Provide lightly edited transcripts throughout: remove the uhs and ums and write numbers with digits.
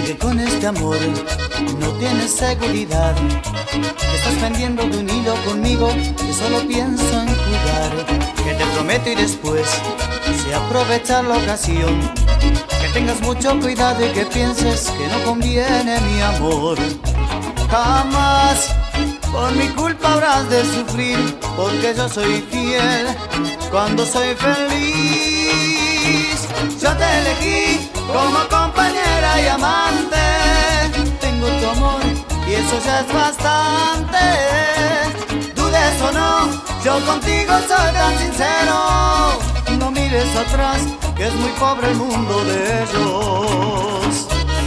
que con este amor no tienes seguridad, que estás pendiendo de un hilo conmigo, que solo pienso en jugar, que te prometo y después sé aprovechar la ocasión, que tengas mucho cuidado y que pienses que no conviene mi amor. Jamás por mi culpa habrás de sufrir, porque yo soy fiel cuando soy feliz. Yo te elegí como compañera y amante, tengo tu amor y eso ya es bastante. Dudes o no, yo contigo soy tan sincero. No mires atrás, que es muy pobre el mundo de ellos.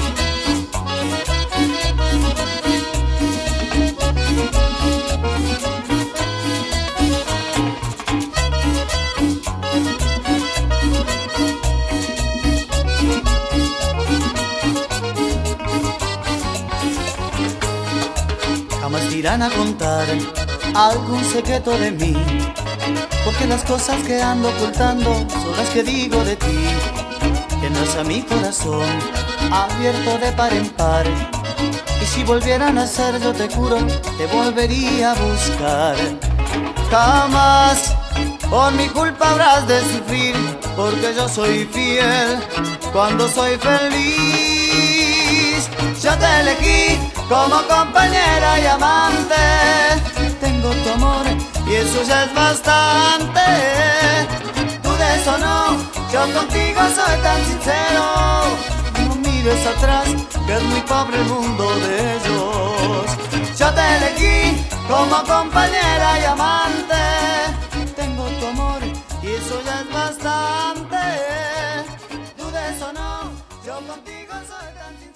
Jamás te irán a contar algún secreto de mí, porque las cosas que ando ocultando son las que digo de ti. Que no es a mi corazón abierto de par en par, y si volvieran a ser yo te juro te volvería a buscar. Jamás por mi culpa habrás de sufrir, porque yo soy fiel cuando soy feliz. Yo te elegí como compañera y amante, tengo tu amor y eso ya es bastante. Dudes o no, yo contigo soy tan sincero. No mires atrás, que es muy pobre el mundo de ellos. Yo te elegí como compañera y amante, tengo tu amor y eso ya es bastante. Dudes o no, yo contigo soy tan sincero.